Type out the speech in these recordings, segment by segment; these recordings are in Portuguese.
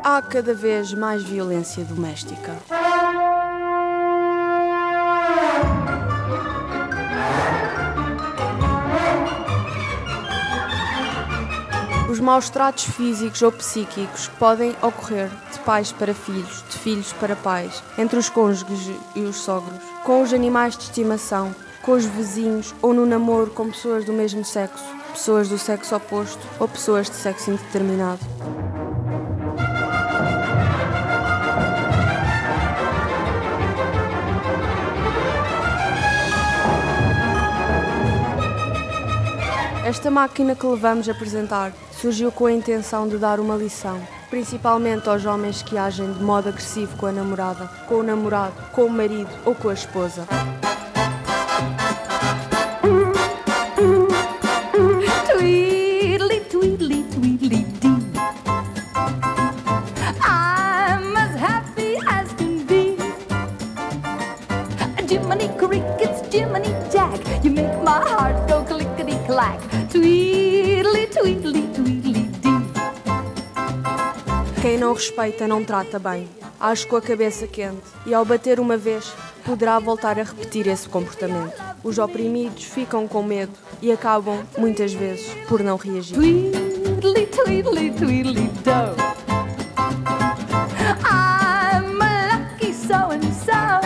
há cada vez mais violência doméstica. Os maus tratos físicos ou psíquicos podem ocorrer de pais para filhos, de filhos para pais, entre os cônjuges e os sogros, com os animais de estimação, com os vizinhos ou no namoro com pessoas do mesmo sexo, pessoas do sexo oposto ou pessoas de sexo indeterminado. Esta máquina que levamos a apresentar surgiu com a intenção de dar uma lição, principalmente aos homens que agem de modo agressivo com a namorada, com o namorado, com o marido ou com a esposa. Tweedly, tweedly, tweedly, dee. I'm as happy as can be. Jiminy crickets, Jiminy Jack, you make my heart go clickety-clack. Tweedly, tweedly, tweedly, dee. Quem não respeita não trata bem, age com a cabeça quente e ao bater uma vez poderá voltar a repetir esse comportamento. Os oprimidos ficam com medo e acabam, muitas vezes, por não reagir. Tweedly, tweedly, tweedly, do. I'm a lucky so-and-so.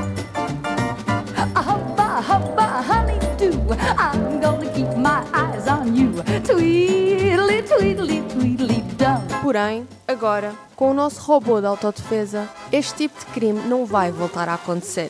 Hubba, hubba, honey-do. I'm gonna keep my eyes on you. Tweedly, tweedly, tweedly, do. Porém, agora, com o nosso robô de autodefesa, este tipo de crime não vai voltar a acontecer.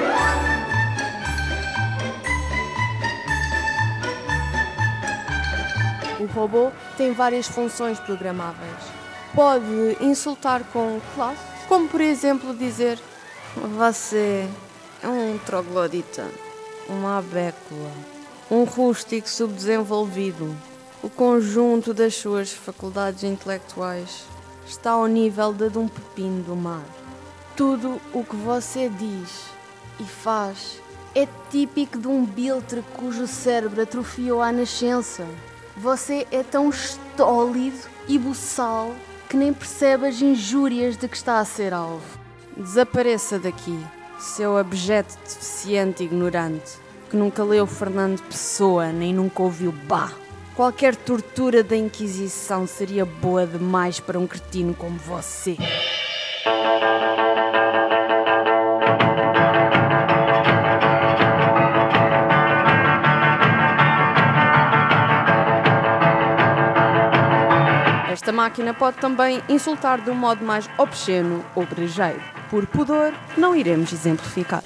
O robô tem várias funções programáveis. Pode insultar com classe, como por exemplo dizer: "Você é um troglodita, uma abécula, um rústico subdesenvolvido. O conjunto das suas faculdades intelectuais está ao nível de um pepino do mar. Tudo o que você diz e faz é típico de um biltre cujo cérebro atrofiou à nascença. Você é tão estólido e boçal que nem percebe as injúrias de que está a ser alvo. Desapareça daqui, seu abjeto deficiente e ignorante, que nunca leu Fernando Pessoa nem nunca ouviu Bach. Qualquer tortura da Inquisição seria boa demais para um cretino como você." Esta máquina pode também insultar de um modo mais obsceno ou brejeiro. Por pudor, não iremos exemplificar.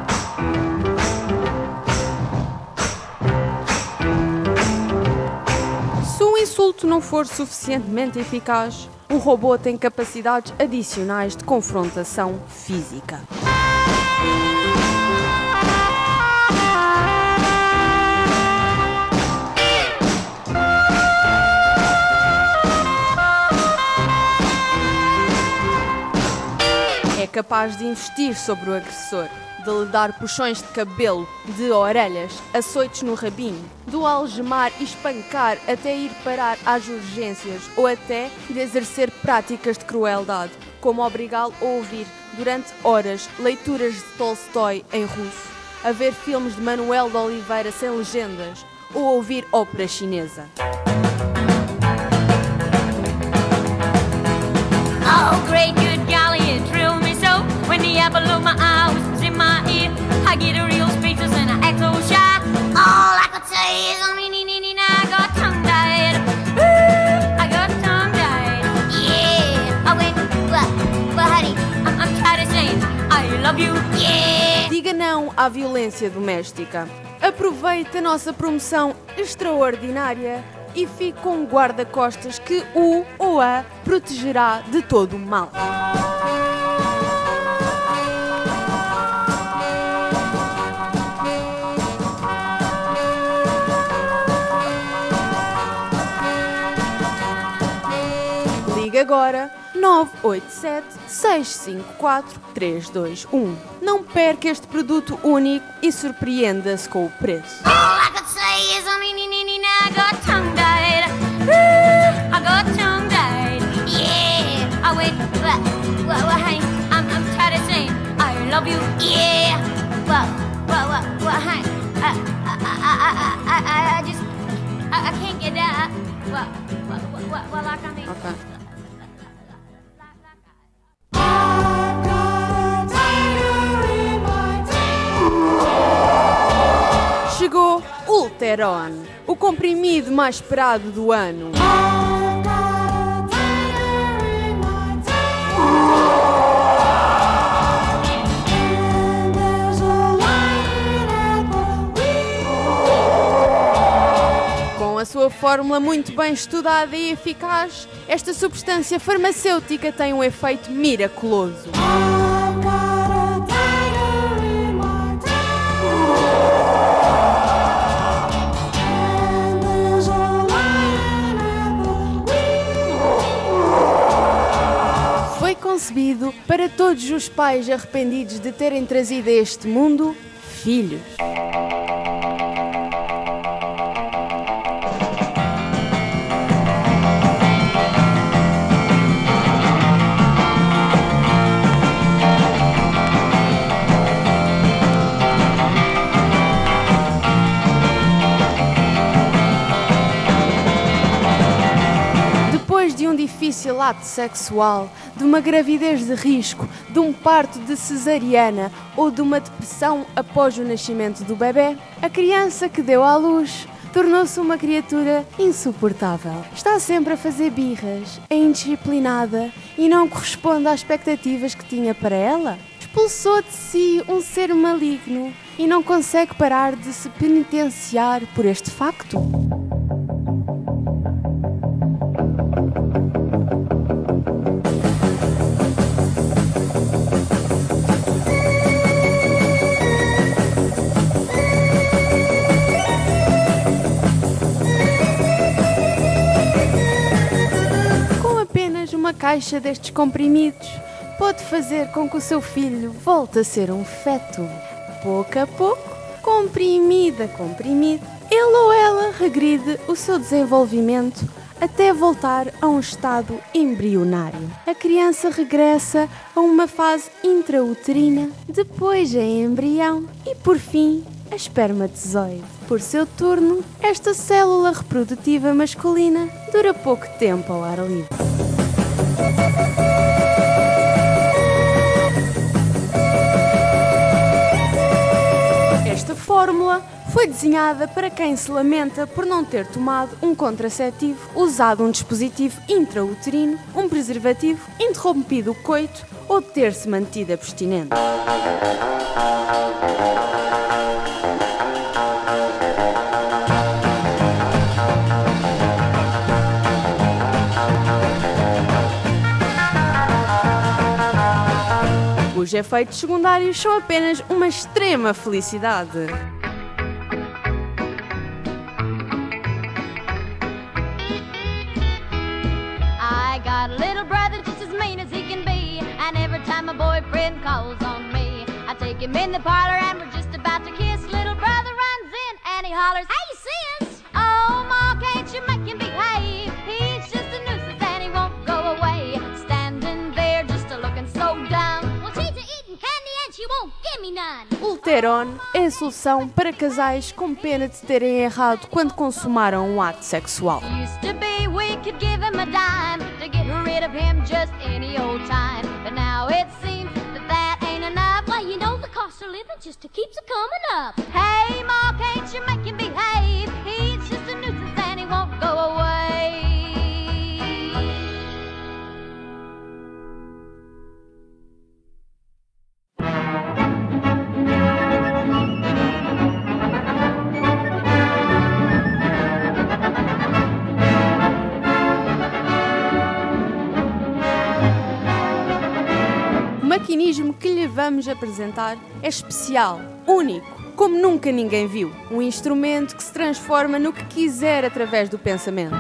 Se o insulto não for suficientemente eficaz, o robô tem capacidades adicionais de confrontação física. É capaz de investir sobre o agressor, de lhe dar puxões de cabelo, de orelhas, açoites no rabinho, de o algemar e espancar até ir parar às urgências ou até de exercer práticas de crueldade, como obrigá-lo a ouvir durante horas leituras de Tolstói em russo, a ver filmes de Manuel de Oliveira sem legendas ou ouvir ópera chinesa. Oh, great good golly, it thrilled me so when the apple of my eye was in my ear. I get a real speechless and I act so shy. All I could say is, I got tongue-tied. I got tongue-tied. Yeah, I went, but honey, I'm tired of saying I love you, yeah. Diga não à violência doméstica. Aproveite a nossa promoção extraordinária e fique com um guarda-costas que o ou a protegerá de todo o mal. Ligue agora 987-654-321. Não perca este produto único e surpreenda-se com o preço. All I could say is, I got tongue-tied. I got tongue-tied. Yeah, I went love you, yeah. Well, honey, I can't get that. Well, like I mean. Ok. Chegou Ulteron, o comprimido mais esperado do ano. Com a sua fórmula muito bem estudada e eficaz, esta substância farmacêutica tem um efeito miraculoso. Foi concebido para todos os pais arrependidos de terem trazido a este mundo filhos. Depois de um difícil ato sexual, de uma gravidez de risco, de um parto de cesariana ou de uma depressão após o nascimento do bebê, a criança que deu à luz tornou-se uma criatura insuportável. Está sempre a fazer birras, é indisciplinada e não corresponde às expectativas que tinha para ela. Expulsou de si um ser maligno e não consegue parar de se penitenciar por este facto. Uma caixa destes comprimidos pode fazer com que o seu filho volte a ser um feto. Pouco a pouco, comprimido a comprimido, ele ou ela regride o seu desenvolvimento até voltar a um estado embrionário. A criança regressa a uma fase intrauterina, depois a embrião e, por fim, a espermatozoide. Por seu turno, esta célula reprodutiva masculina dura pouco tempo ao ar livre. Esta fórmula foi desenhada para quem se lamenta por não ter tomado um contraceptivo, usado um dispositivo intrauterino, um preservativo, interrompido o coito ou ter-se mantido abstinente. Os efeitos secundários são apenas uma extrema felicidade. I got a little brother just as mean as he can be, and every time my boyfriend calls on me, I take him in the parlor and we're just about to kiss. Little brother runs in and he hollers, "Hey sis! Oh ma, can't you make him behave? He's just a nuisance and he won't go away. Standing there just looking so down. Ulteron é a solução para casais com pena de terem errado quando consumaram um ato sexual. Used to be we could give him a dime to get rid of him just any old time, but now it seems that ain't enough. Well, you know the cost of living just keeps coming up. Hey ma, can't you make him behave? He's just a nuisance and he won't go away. O maquinismo que lhe vamos apresentar é especial, único, como nunca ninguém viu. Um instrumento que se transforma no que quiser através do pensamento.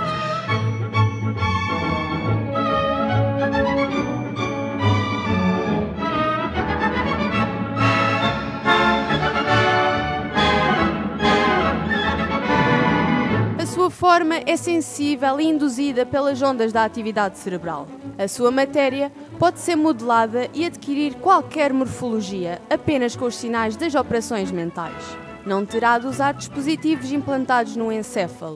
A sua forma é sensível e induzida pelas ondas da atividade cerebral. A sua matéria pode ser modelada e adquirir qualquer morfologia apenas com os sinais das operações mentais. Não terá de usar dispositivos implantados no encéfalo.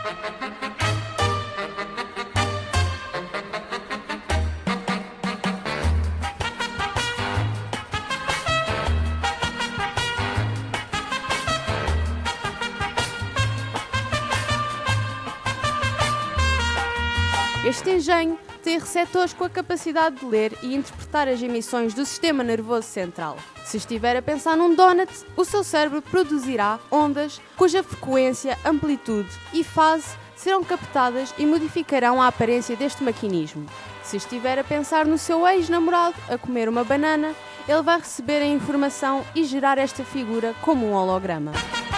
Este engenho tem receptores com a capacidade de ler e interpretar as emissões do sistema nervoso central. Se estiver a pensar num donut, o seu cérebro produzirá ondas cuja frequência, amplitude e fase serão captadas e modificarão a aparência deste maquinismo. Se estiver a pensar no seu ex-namorado a comer uma banana, ele vai receber a informação e gerar esta figura como um holograma.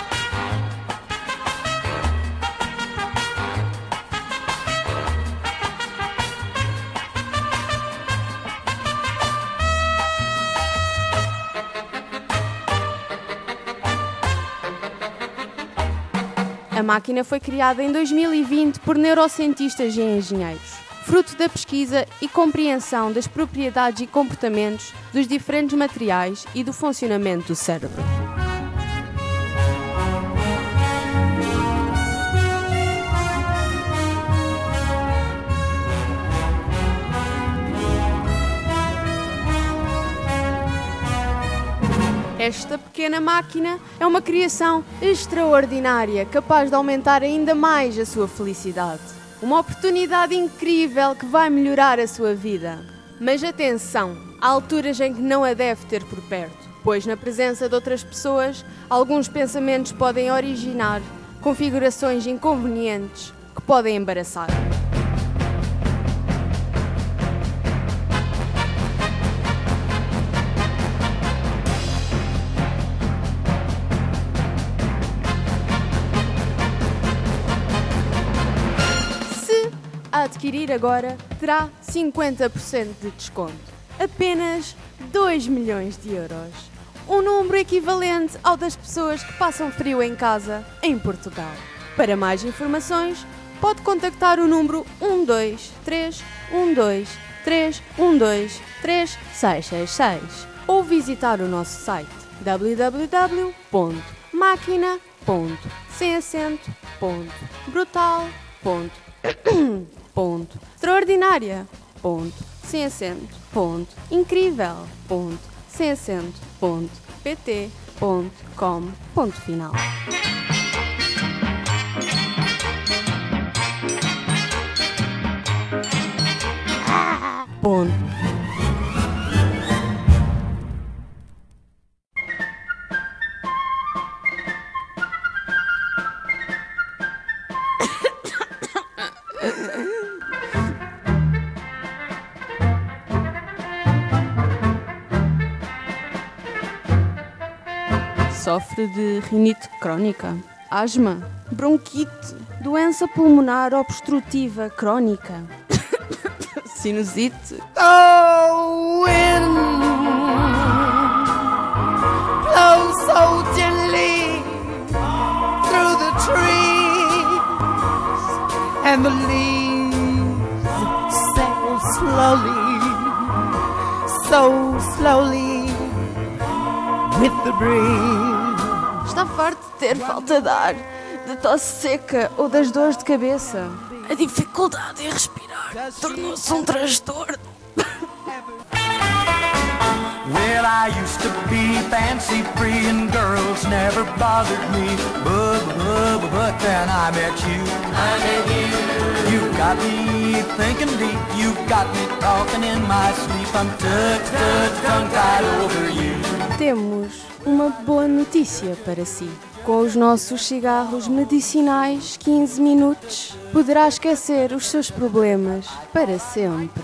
A máquina foi criada em 2020 por neurocientistas e engenheiros, fruto da pesquisa e compreensão das propriedades e comportamentos dos diferentes materiais e do funcionamento do cérebro. Esta pequena máquina é uma criação extraordinária, capaz de aumentar ainda mais a sua felicidade. Uma oportunidade incrível que vai melhorar a sua vida. Mas atenção, há alturas em que não a deve ter por perto, pois na presença de outras pessoas, alguns pensamentos podem originar configurações inconvenientes que podem embaraçar. A adquirir agora terá 50% de desconto. Apenas 2 milhões de euros. Um número equivalente ao das pessoas que passam frio em casa em Portugal. Para mais informações, pode contactar o número 123 123 123 ou visitar o nosso site www.máquina.pt.brutal.sem acento.pt.com.final. Sofre de rinite crónica, asma, bronquite, doença pulmonar obstrutiva crónica, sinusite. The wind blows so gently through the trees, and the leaves sail slowly, so slowly with the breeze. Está farto de ter falta de ar, de tosse seca ou das dores de cabeça? A dificuldade em respirar tornou-se um transtorno. Well, I used to be fancy free and girls never bothered me, but then I met you. You got me thinking deep, you got me talking in my sleep. I'm tongue-tied over you. Temos uma boa notícia para si. Com os nossos cigarros medicinais 15 minutos, poderá esquecer os seus problemas para sempre.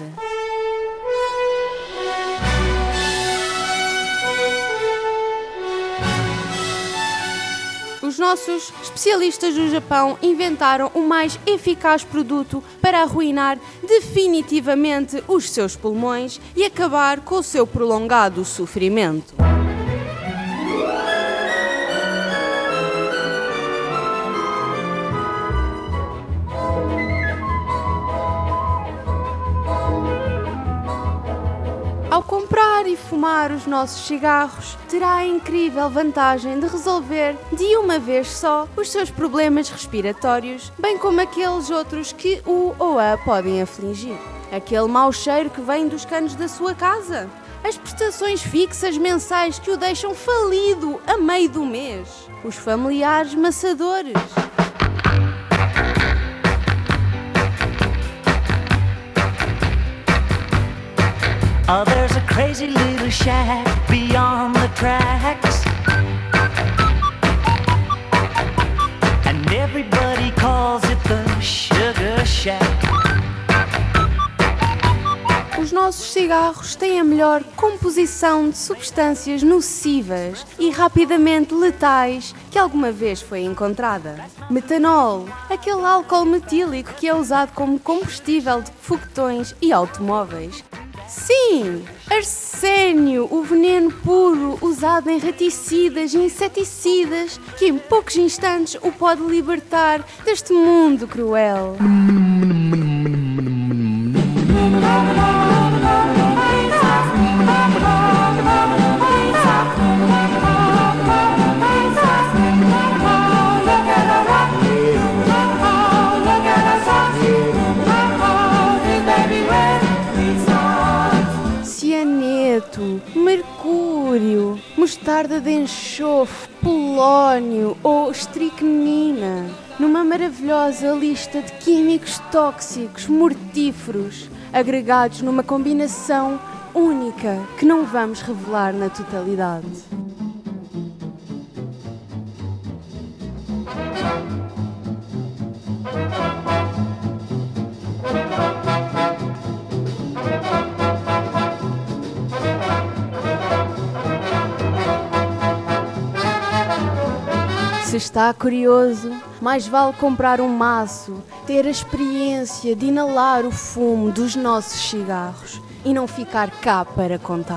Os nossos especialistas do Japão inventaram o mais eficaz produto para arruinar definitivamente os seus pulmões e acabar com o seu prolongado sofrimento. fumar os nossos cigarros terá a incrível vantagem de resolver de uma vez só os seus problemas respiratórios, bem como aqueles outros que o ou a podem afligir. Aquele mau cheiro que vem dos canos da sua casa, as prestações fixas mensais que o deixam falido a meio do mês, os familiares maçadores. Oh, there's a crazy little shack beyond the tracks, and everybody calls it the Sugar Shack. Os nossos cigarros têm a melhor composição de substâncias nocivas e rapidamente letais que alguma vez foi encontrada. Metanol, aquele álcool metílico que é usado como combustível de foguetões e automóveis. Sim, arsénio, o veneno puro usado em raticidas e inseticidas que em poucos instantes o pode libertar deste mundo cruel. Cianeto, mercúrio, mostarda de enxofre, polónio ou estricnina, numa maravilhosa lista de químicos tóxicos mortíferos, agregados numa combinação única que não vamos revelar na totalidade. Se está curioso, mais vale comprar um maço, ter a experiência de inalar o fumo dos nossos cigarros e não ficar cá para contar.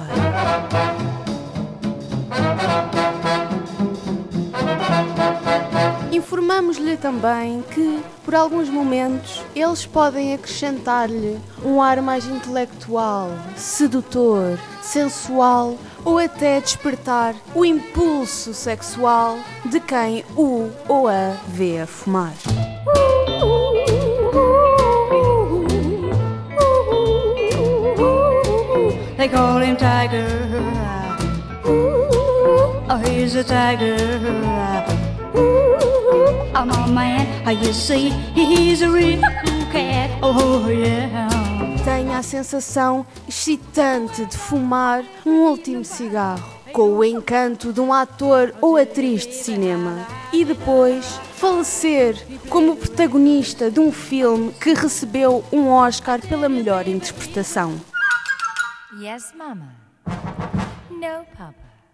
Informamos-lhe também que, por alguns momentos, eles podem acrescentar-lhe um ar mais intelectual, sedutor, sensual ou até despertar o impulso sexual de quem o ou a vê a fumar. They call him Tiger. Oh, he's a tiger. Oh, my man, you see, he's a real cat. Oh, yeah. Tenha a sensação excitante de fumar um último cigarro, com o encanto de um ator ou atriz de cinema, e depois falecer como protagonista de um filme que recebeu um Oscar pela melhor interpretação. Yes, Mama. No, Papa.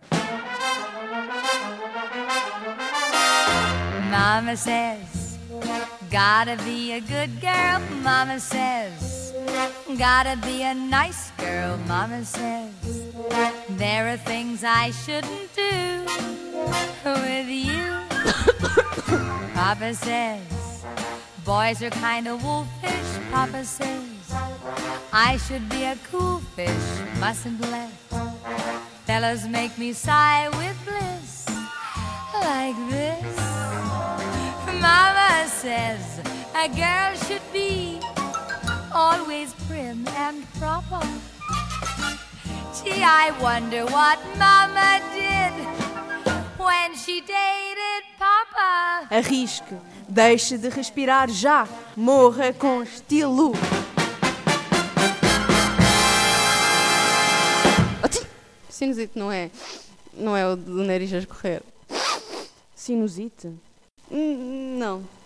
Mama says, gotta be a good girl. Mama says, gotta be a nice girl. Mama says, there are things I shouldn't do with you. Papa says, boys are kind of wolfish. Papa says, I should be a cool fish, mustn't let fellas make me sigh with bliss like this. Mama says a girl should be always prim and proper. Gee, I wonder what Mama did when she dated Papa. Arrisque, deixe de respirar já, morra com estilo. Sinusite não é o do nariz a escorrer. Sinusite? Não.